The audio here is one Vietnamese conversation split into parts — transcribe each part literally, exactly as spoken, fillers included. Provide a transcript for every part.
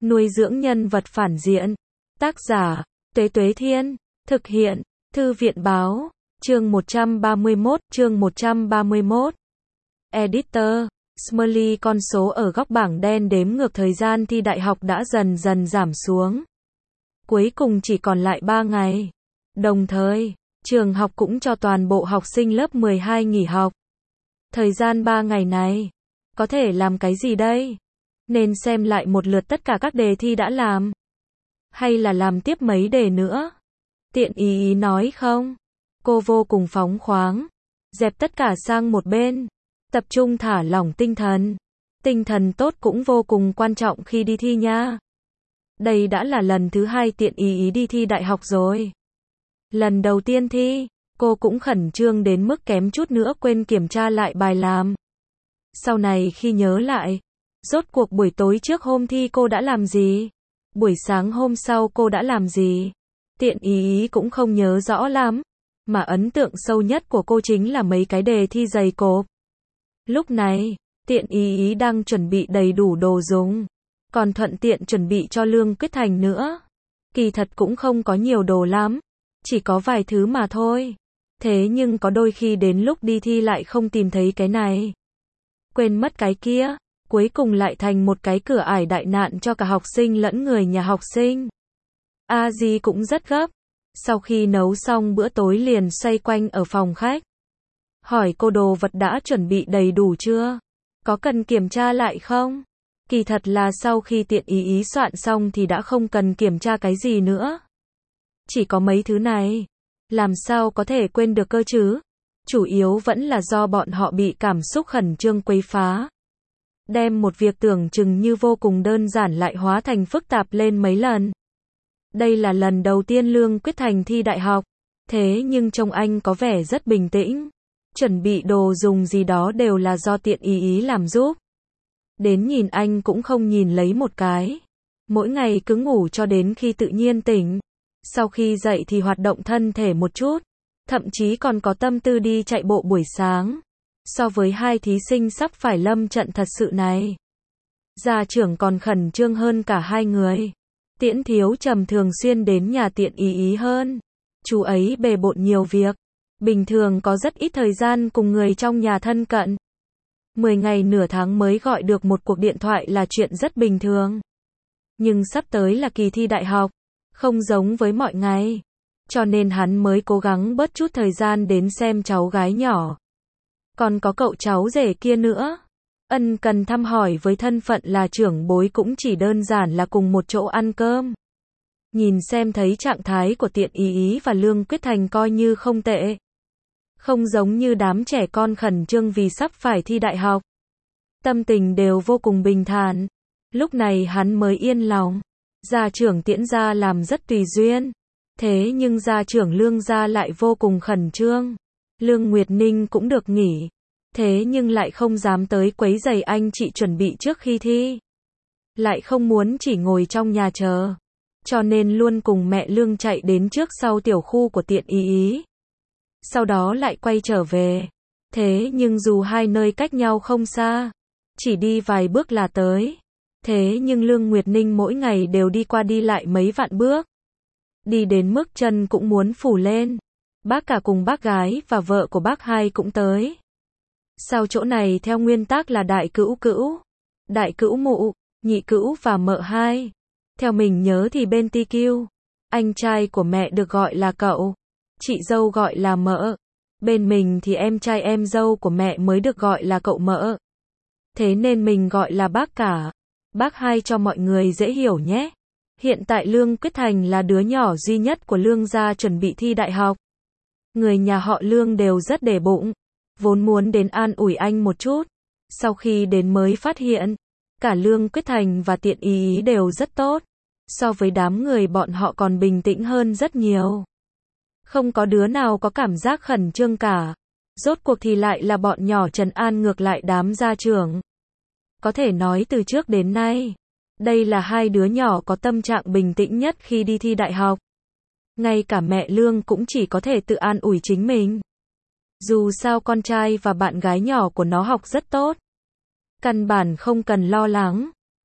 Nuôi dưỡng nhân vật phản diện. Tác giả, Tuế Tuế Thiên. Thực hiện, Thư viện Báo. Chương một trăm ba mươi mốt, chương một trăm ba mươi mốt. Editor, Smiley. Con số ở góc bảng đen đếm ngược thời gian thi đại học đã dần dần giảm xuống. Cuối cùng chỉ còn lại ba ngày. Đồng thời, trường học cũng cho toàn bộ học sinh lớp mười hai nghỉ học. Thời gian ba ngày này, có thể làm cái gì đây? Nên xem lại một lượt tất cả các đề thi đã làm. Hay là làm tiếp mấy đề nữa? Tiện ý ý nói không? Cô vô cùng phóng khoáng. Dẹp tất cả sang một bên. Tập trung thả lỏng tinh thần. Tinh thần tốt cũng vô cùng quan trọng khi đi thi nha. Đây đã là lần thứ hai tiện ý ý đi thi đại học rồi. Lần đầu tiên thi, cô cũng khẩn trương đến mức kém chút nữa quên kiểm tra lại bài làm. Sau này khi nhớ lại, rốt cuộc buổi tối trước hôm thi cô đã làm gì? Buổi sáng hôm sau cô đã làm gì? Tiện ý ý cũng không nhớ rõ lắm. Mà ấn tượng sâu nhất của cô chính là mấy cái đề thi dày cộp. Lúc này, tiện ý ý đang chuẩn bị đầy đủ đồ dùng. Còn thuận tiện chuẩn bị cho Lương Quyết Thành nữa. Kỳ thật cũng không có nhiều đồ lắm. Chỉ có vài thứ mà thôi. Thế nhưng có đôi khi đến lúc đi thi lại không tìm thấy cái này. Quên mất cái kia. Cuối cùng lại thành một cái cửa ải đại nạn cho cả học sinh lẫn người nhà học sinh. A Di cũng rất gấp. Sau khi nấu xong bữa tối liền xoay quanh ở phòng khách. Hỏi cô đồ vật đã chuẩn bị đầy đủ chưa? Có cần kiểm tra lại không? Kỳ thật là sau khi tiện ý ý soạn xong thì đã không cần kiểm tra cái gì nữa. Chỉ có mấy thứ này. Làm sao có thể quên được cơ chứ? Chủ yếu vẫn là do bọn họ bị cảm xúc khẩn trương quấy phá. Đem một việc tưởng chừng như vô cùng đơn giản lại hóa thành phức tạp lên mấy lần. Đây là lần đầu tiên Lương Quyết Thành thi đại học. Thế nhưng trông anh có vẻ rất bình tĩnh. Chuẩn bị đồ dùng gì đó đều là do tiện ý ý làm giúp. Đến nhìn anh cũng không nhìn lấy một cái. Mỗi ngày cứ ngủ cho đến khi tự nhiên tỉnh. Sau khi dậy thì hoạt động thân thể một chút. Thậm chí còn có tâm tư đi chạy bộ buổi sáng. So với hai thí sinh sắp phải lâm trận thật sự này, gia trưởng còn khẩn trương hơn cả hai người. Tiễn Thiếu Trầm thường xuyên đến nhà tiện ý ý hơn. Chú ấy bề bộn nhiều việc. Bình thường có rất ít thời gian cùng người trong nhà thân cận. Mười ngày nửa tháng mới gọi được một cuộc điện thoại là chuyện rất bình thường. Nhưng sắp tới là kỳ thi đại học. Không giống với mọi ngày. Cho nên hắn mới cố gắng bớt chút thời gian đến xem cháu gái nhỏ. Còn có cậu cháu rể kia nữa. Ân cần thăm hỏi với thân phận là trưởng bối cũng chỉ đơn giản là cùng một chỗ ăn cơm. Nhìn xem thấy trạng thái của tiện ý ý và Lương Quyết Thành coi như không tệ. Không giống như đám trẻ con khẩn trương vì sắp phải thi đại học. Tâm tình đều vô cùng bình thản. Lúc này hắn mới yên lòng. Gia trưởng Tiễn gia làm rất tùy duyên. Thế nhưng gia trưởng Lương gia lại vô cùng khẩn trương. Lương Nguyệt Ninh cũng được nghỉ. Thế nhưng lại không dám tới quấy rầy anh chị chuẩn bị trước khi thi. Lại không muốn chỉ ngồi trong nhà chờ. Cho nên luôn cùng mẹ Lương chạy đến trước sau tiểu khu của tiện ý ý. Sau đó lại quay trở về. Thế nhưng dù hai nơi cách nhau không xa. Chỉ đi vài bước là tới. Thế nhưng Lương Nguyệt Ninh mỗi ngày đều đi qua đi lại mấy vạn bước. Đi đến mức chân cũng muốn phủ lên. Bác cả cùng bác gái và vợ của bác hai cũng tới. Sau chỗ này theo nguyên tắc là đại cữu cữu, đại cữu mụ, nhị cữu và mợ hai. Theo mình nhớ thì bên tê quy, anh trai của mẹ được gọi là cậu, chị dâu gọi là mợ. Bên mình thì em trai em dâu của mẹ mới được gọi là cậu mợ. Thế nên mình gọi là bác cả, bác hai cho mọi người dễ hiểu nhé. Hiện tại Lương Quyết Thành là đứa nhỏ duy nhất của Lương gia chuẩn bị thi đại học. Người nhà họ Lương đều rất để bụng, vốn muốn đến an ủi anh một chút. Sau khi đến mới phát hiện, cả Lương Quyết Thành và tiện ý ý đều rất tốt. So với đám người bọn họ còn bình tĩnh hơn rất nhiều. Không có đứa nào có cảm giác khẩn trương cả. Rốt cuộc thì lại là bọn nhỏ trấn an ngược lại đám gia trưởng. Có thể nói từ trước đến nay, đây là hai đứa nhỏ có tâm trạng bình tĩnh nhất khi đi thi đại học. Ngay cả mẹ Lương cũng chỉ có thể tự an ủi chính mình. Dù sao con trai và bạn gái nhỏ của nó học rất tốt. Căn bản không cần lo lắng.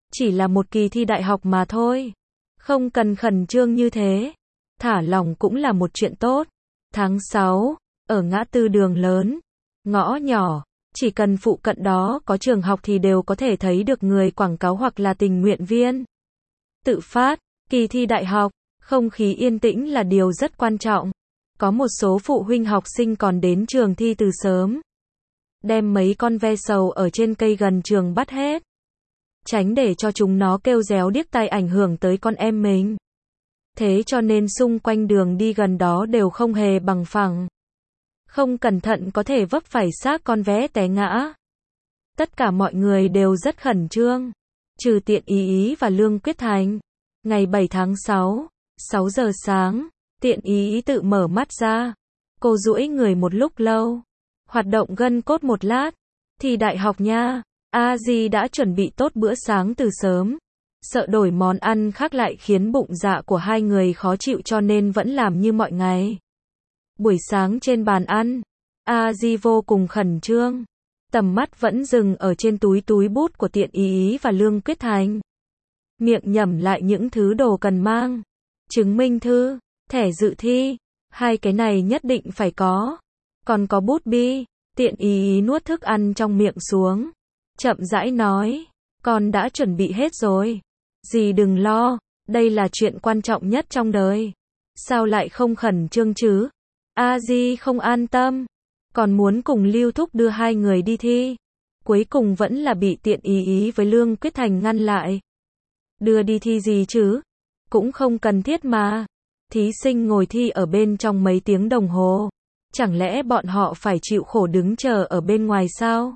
Chỉ là một kỳ thi đại học mà thôi. Không cần khẩn trương như thế. Thả lỏng cũng là một chuyện tốt. Tháng sáu, ở ngã tư đường lớn, ngõ nhỏ, chỉ cần phụ cận đó có trường học thì đều có thể thấy được người quảng cáo hoặc là tình nguyện viên. Tự phát, kỳ thi đại học, không khí yên tĩnh là điều rất quan trọng. Có một số phụ huynh học sinh còn đến trường thi từ sớm. Đem mấy con ve sầu ở trên cây gần trường bắt hết. Tránh để cho chúng nó kêu réo điếc tai ảnh hưởng tới con em mình. Thế cho nên xung quanh đường đi gần đó đều không hề bằng phẳng. Không cẩn thận có thể vấp phải xác con vé té ngã. Tất cả mọi người đều rất khẩn trương. Trừ Tiện Ý Ý và Lương Quyết Thành. Ngày bảy tháng sáu, sáu giờ sáng, Tiện Ý Ý tự mở mắt ra. Cô duỗi người một lúc lâu. Hoạt động gân cốt một lát. Thì đại học nha. A Di đã chuẩn bị tốt bữa sáng từ sớm. Sợ đổi món ăn khác lại khiến bụng dạ của hai người khó chịu cho nên vẫn làm như mọi ngày. Buổi sáng trên bàn ăn, A Di vô cùng khẩn trương. Tầm mắt vẫn dừng ở trên túi túi bút của Tiện Ý Ý và Lương Quyết Thành. Miệng nhẩm lại những thứ đồ cần mang. Chứng minh thư, thẻ dự thi. Hai cái này nhất định phải có. Còn có bút bi. Tiện Ý Ý nuốt thức ăn trong miệng xuống. Chậm rãi nói. Con đã chuẩn bị hết rồi. Dì đừng lo. Đây là chuyện quan trọng nhất trong đời. Sao lại không khẩn trương chứ? A Di không an tâm. Còn muốn cùng Lưu Thúc đưa hai người đi thi. Cuối cùng vẫn là bị Tiện Ý Ý với Lương Quyết Thành ngăn lại. Đưa đi thi gì chứ? Cũng không cần thiết mà. Thí sinh ngồi thi ở bên trong mấy tiếng đồng hồ. Chẳng lẽ bọn họ phải chịu khổ đứng chờ ở bên ngoài sao?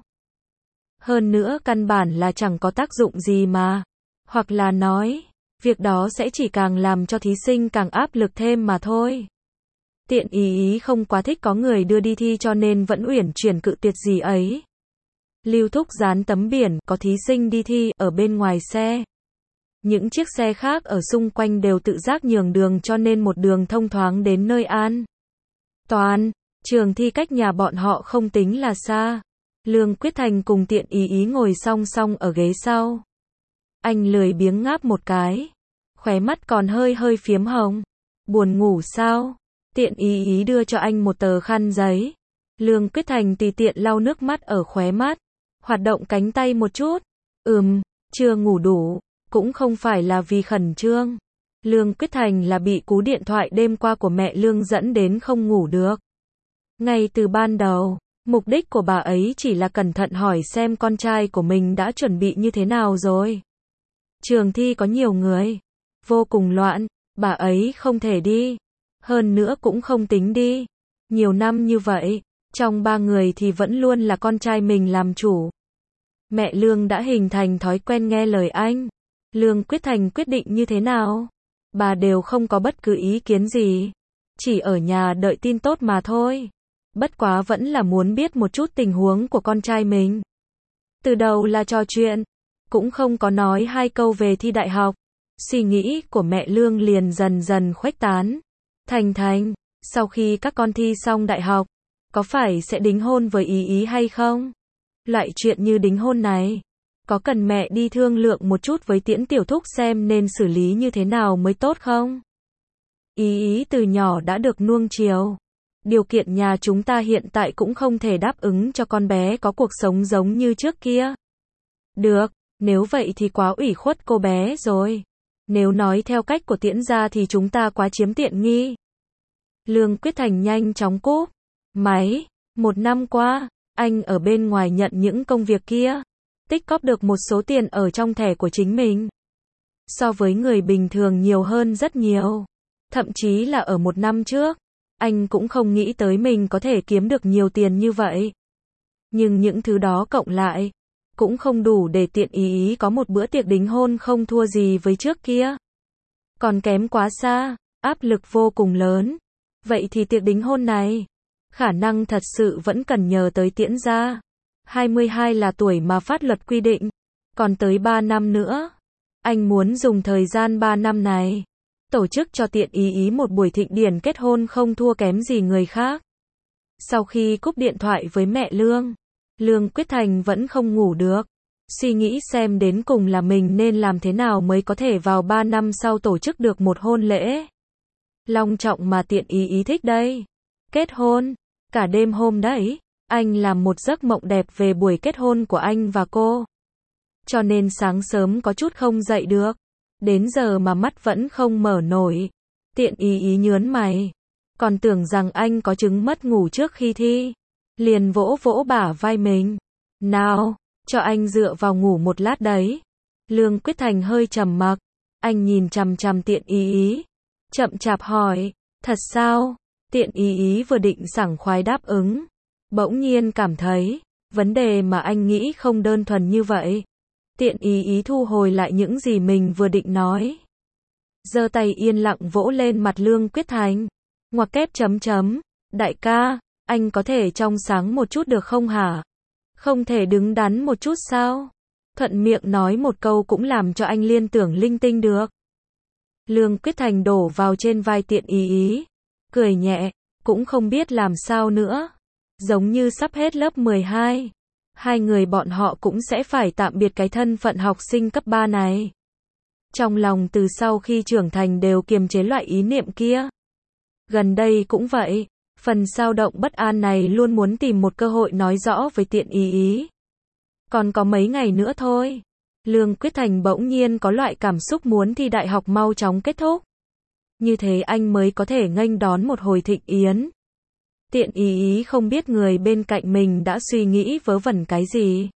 Hơn nữa căn bản là chẳng có tác dụng gì mà. Hoặc là nói, việc đó sẽ chỉ càng làm cho thí sinh càng áp lực thêm mà thôi. Tiện Ý Ý không quá thích có người đưa đi thi cho nên vẫn uyển chuyển cự tuyệt gì ấy. Lưu Thúc dán tấm biển có thí sinh đi thi ở bên ngoài xe. Những chiếc xe khác ở xung quanh đều tự giác nhường đường cho nên một đường thông thoáng đến nơi an toàn. Trường thi cách nhà bọn họ không tính là xa. Lương Quyết Thành cùng Tiện Ý Ý ngồi song song ở ghế sau. Anh lười biếng ngáp một cái. Khóe mắt còn hơi hơi phiếm hồng. Buồn ngủ sao? Tiện Ý Ý đưa cho anh một tờ khăn giấy. Lương Quyết Thành tùy tiện lau nước mắt ở khóe mắt. Hoạt động cánh tay một chút. Ừm, chưa ngủ đủ. Cũng không phải là vì khẩn trương. Lương Quyết Thành là bị cú điện thoại đêm qua của mẹ Lương dẫn đến không ngủ được. Ngay từ ban đầu, mục đích của bà ấy chỉ là cẩn thận hỏi xem con trai của mình đã chuẩn bị như thế nào rồi. Trường thi có nhiều người. Vô cùng loạn. Bà ấy không thể đi. Hơn nữa cũng không tính đi. Nhiều năm như vậy, trong ba người thì vẫn luôn là con trai mình làm chủ. Mẹ Lương đã hình thành thói quen nghe lời anh. Lương Quyết Thành quyết định như thế nào? Bà đều không có bất cứ ý kiến gì. Chỉ ở nhà đợi tin tốt mà thôi. Bất quá vẫn là muốn biết một chút tình huống của con trai mình. Từ đầu là trò chuyện. Cũng không có nói hai câu về thi đại học. Suy nghĩ của mẹ Lương liền dần dần khuếch tán. Thành Thành, sau khi các con thi xong đại học, có phải sẽ đính hôn với Ý Ý hay không? Loại chuyện như đính hôn này, có cần mẹ đi thương lượng một chút với Tiễn Tiểu Thúc xem nên xử lý như thế nào mới tốt không? Ý Ý từ nhỏ đã được nuông chiều. Điều kiện nhà chúng ta hiện tại cũng không thể đáp ứng cho con bé có cuộc sống giống như trước kia. Được, nếu vậy thì quá ủy khuất cô bé rồi. Nếu nói theo cách của Tiễn gia thì chúng ta quá chiếm tiện nghi. Lương Quyết Thành nhanh chóng cúp máy. Một năm qua, anh ở bên ngoài nhận những công việc kia. Tích cóp được một số tiền ở trong thẻ của chính mình. So với người bình thường nhiều hơn rất nhiều. Thậm chí là ở một năm trước, anh cũng không nghĩ tới mình có thể kiếm được nhiều tiền như vậy. Nhưng những thứ đó cộng lại, cũng không đủ để Tiện Ý Ý có một bữa tiệc đính hôn không thua gì với trước kia. Còn kém quá xa, áp lực vô cùng lớn. Vậy thì tiệc đính hôn này, khả năng thật sự vẫn cần nhờ tới Tiễn gia. hai mươi hai là tuổi mà pháp luật quy định. Còn tới ba năm nữa. Anh muốn dùng thời gian ba năm này, tổ chức cho Tiện Ý Ý một buổi thịnh điển kết hôn không thua kém gì người khác. Sau khi cúp điện thoại với mẹ Lương, Lương Quyết Thành vẫn không ngủ được. suy nghĩ xem đến cùng là mình nên làm thế nào mới có thể vào ba năm sau tổ chức được một hôn lễ long trọng mà Tiện Ý Ý thích đây. Kết hôn, cả đêm hôm đấy, anh làm một giấc mộng đẹp về buổi kết hôn của anh và cô. Cho nên sáng sớm có chút không dậy được. Đến giờ mà mắt vẫn không mở nổi. Tiện Ý Ý nhớn mày. Còn tưởng rằng anh có chứng mất ngủ trước khi thi. Liền vỗ vỗ bả vai mình. Nào, cho anh dựa vào ngủ một lát đấy. Lương Quyết Thành hơi trầm mặc. Anh nhìn chằm chằm Tiện Ý Ý. Chậm chạp hỏi, thật sao? Tiện Ý Ý vừa định sảng khoái đáp ứng. Bỗng nhiên cảm thấy, vấn đề mà anh nghĩ không đơn thuần như vậy. Tiện Ý Ý thu hồi lại những gì mình vừa định nói. Giơ tay yên lặng vỗ lên mặt Lương Quyết Thành. Ngoặc kép chấm chấm. Đại ca, anh có thể trong sáng một chút được không hả? Không thể đứng đắn một chút sao? Thuận miệng nói một câu cũng làm cho anh liên tưởng linh tinh được. Lương Quyết Thành đổ vào trên vai Tiện Ý Ý. Cười nhẹ, cũng không biết làm sao nữa. Giống như sắp hết lớp mười hai. Hai người bọn họ cũng sẽ phải tạm biệt cái thân phận học sinh cấp ba này. Trong lòng từ sau khi trưởng thành đều kiềm chế loại ý niệm kia. Gần đây cũng vậy, phần dao động bất an này luôn muốn tìm một cơ hội nói rõ với Tiện Ý Ý. Còn có mấy ngày nữa thôi. Lương Quyết Thành bỗng nhiên có loại cảm xúc muốn thi đại học mau chóng kết thúc. Như thế anh mới có thể nghênh đón một hồi thịnh yến. Tiện Ý Ý không biết người bên cạnh mình đã suy nghĩ vớ vẩn cái gì.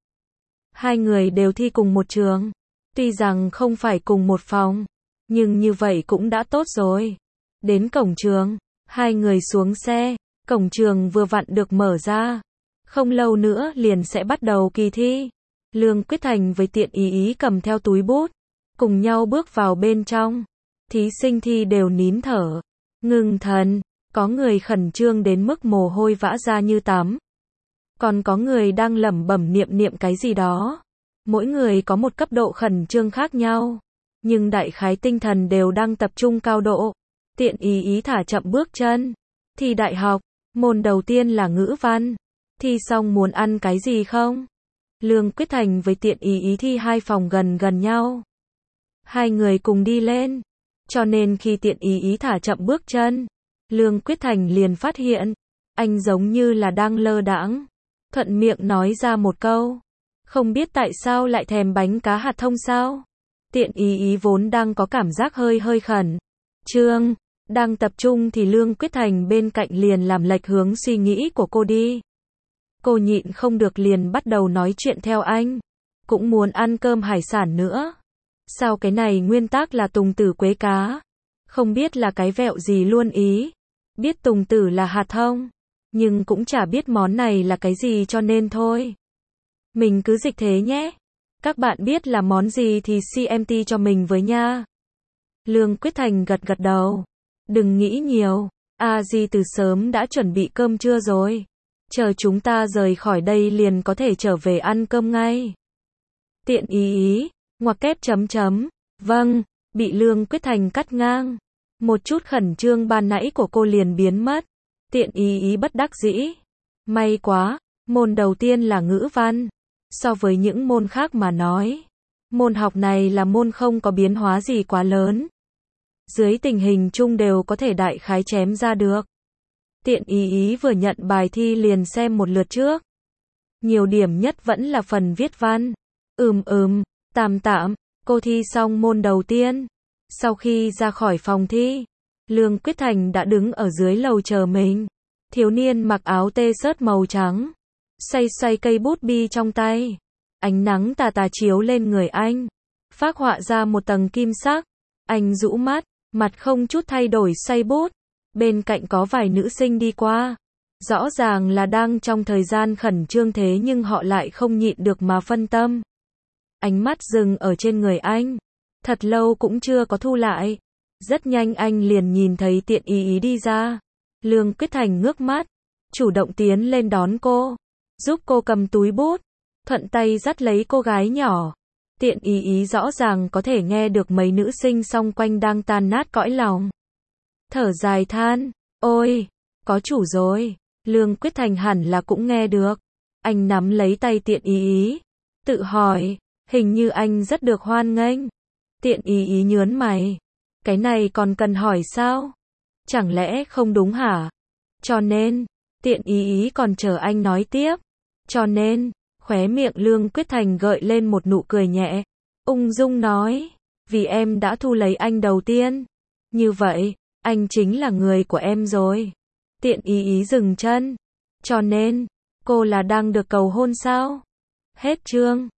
Hai người đều thi cùng một trường. Tuy rằng không phải cùng một phòng, nhưng như vậy cũng đã tốt rồi. Đến cổng trường, hai người xuống xe, cổng trường vừa vặn được mở ra. Không lâu nữa liền sẽ bắt đầu kỳ thi. Lương Quyết Thành với Tiện Ý Ý cầm theo túi bút, cùng nhau bước vào bên trong. Thí sinh thi đều nín thở, ngưng thần, có người khẩn trương đến mức mồ hôi vã ra như tắm. Còn có người đang lẩm bẩm niệm niệm cái gì đó. Mỗi người có một cấp độ khẩn trương khác nhau, nhưng đại khái tinh thần đều đang tập trung cao độ. Tiện Ý Ý thả chậm bước chân. Thi đại học, môn đầu tiên là ngữ văn. Thi xong muốn ăn cái gì không? Lương Quyết Thành với Tiện Ý Ý thi hai phòng gần gần nhau. Hai người cùng đi lên. Cho nên khi Tiện Ý Ý thả chậm bước chân, Lương Quyết Thành liền phát hiện, anh giống như là đang lơ đãng. Thuận miệng nói ra một câu. Không biết tại sao lại thèm bánh cá hạt thông sao? Tiện Ý Ý vốn đang có cảm giác hơi hơi khẩn trương, đang tập trung thì Lương Quyết Thành bên cạnh liền làm lệch hướng suy nghĩ của cô đi. Cô nhịn không được liền bắt đầu nói chuyện theo anh. Cũng muốn ăn cơm hải sản nữa. Sao cái này nguyên tắc là tùng tử quế cá? Không biết là cái vẹo gì luôn ý. Biết tùng tử là hạt thông, nhưng cũng chả biết món này là cái gì cho nên thôi. Mình cứ dịch thế nhé. Các bạn biết là món gì thì xê em tê cho mình với nha. Lương Quyết Thành gật gật đầu. Đừng nghĩ nhiều. A Di từ sớm đã chuẩn bị cơm trưa rồi. Chờ chúng ta rời khỏi đây liền có thể trở về ăn cơm ngay. Tiện Ý Ý, ngoặc kép chấm chấm. Vâng, bị Lương Quyết Thành cắt ngang. Một chút khẩn trương ban nãy của cô liền biến mất. Tiện Ý Ý bất đắc dĩ. May quá, môn đầu tiên là ngữ văn. So với những môn khác mà nói, môn học này là môn không có biến hóa gì quá lớn. Dưới tình hình chung đều có thể đại khái chém ra được. Tiện Ý Ý vừa nhận bài thi liền xem một lượt trước. Nhiều điểm nhất vẫn là phần viết văn. Ừm ừm, tạm tạm, cô thi xong môn đầu tiên. Sau khi ra khỏi phòng thi, Lương Quyết Thành đã đứng ở dưới lầu chờ mình. Thiếu niên mặc áo t-shirt màu trắng, xoay xoay cây bút bi trong tay. Ánh nắng tà tà chiếu lên người anh, phác họa ra một tầng kim sắc. Anh rũ mắt, mặt không chút thay đổi xoay bút. Bên cạnh có vài nữ sinh đi qua. Rõ ràng là đang trong thời gian khẩn trương thế nhưng họ lại không nhịn được mà phân tâm. Ánh mắt dừng ở trên người anh. Thật lâu cũng chưa có thu lại. Rất nhanh anh liền nhìn thấy Tiện Ý Ý đi ra. Lương Quyết Thành ngước mắt, chủ động tiến lên đón cô, giúp cô cầm túi bút, thuận tay dắt lấy cô gái nhỏ. Tiện Ý Ý rõ ràng có thể nghe được mấy nữ sinh xung quanh đang tan nát cõi lòng. Thở dài than, ôi, có chủ rồi. Lương Quyết Thành hẳn là cũng nghe được. Anh nắm lấy tay Tiện Ý Ý, Tự hỏi, hình như anh rất được hoan nghênh. Tiện ý ý nhớn mày. Cái này còn cần hỏi sao? Chẳng lẽ không đúng hả? Cho nên, tiện ý ý còn chờ anh nói tiếp. Cho nên, khóe miệng Lương Quyết Thành gợi lên một nụ cười nhẹ. Ung dung nói, vì em đã thu lấy anh đầu tiên. Như vậy, anh chính là người của em rồi. Tiện ý ý dừng chân. Cho nên, cô là đang được cầu hôn sao? Hết chương.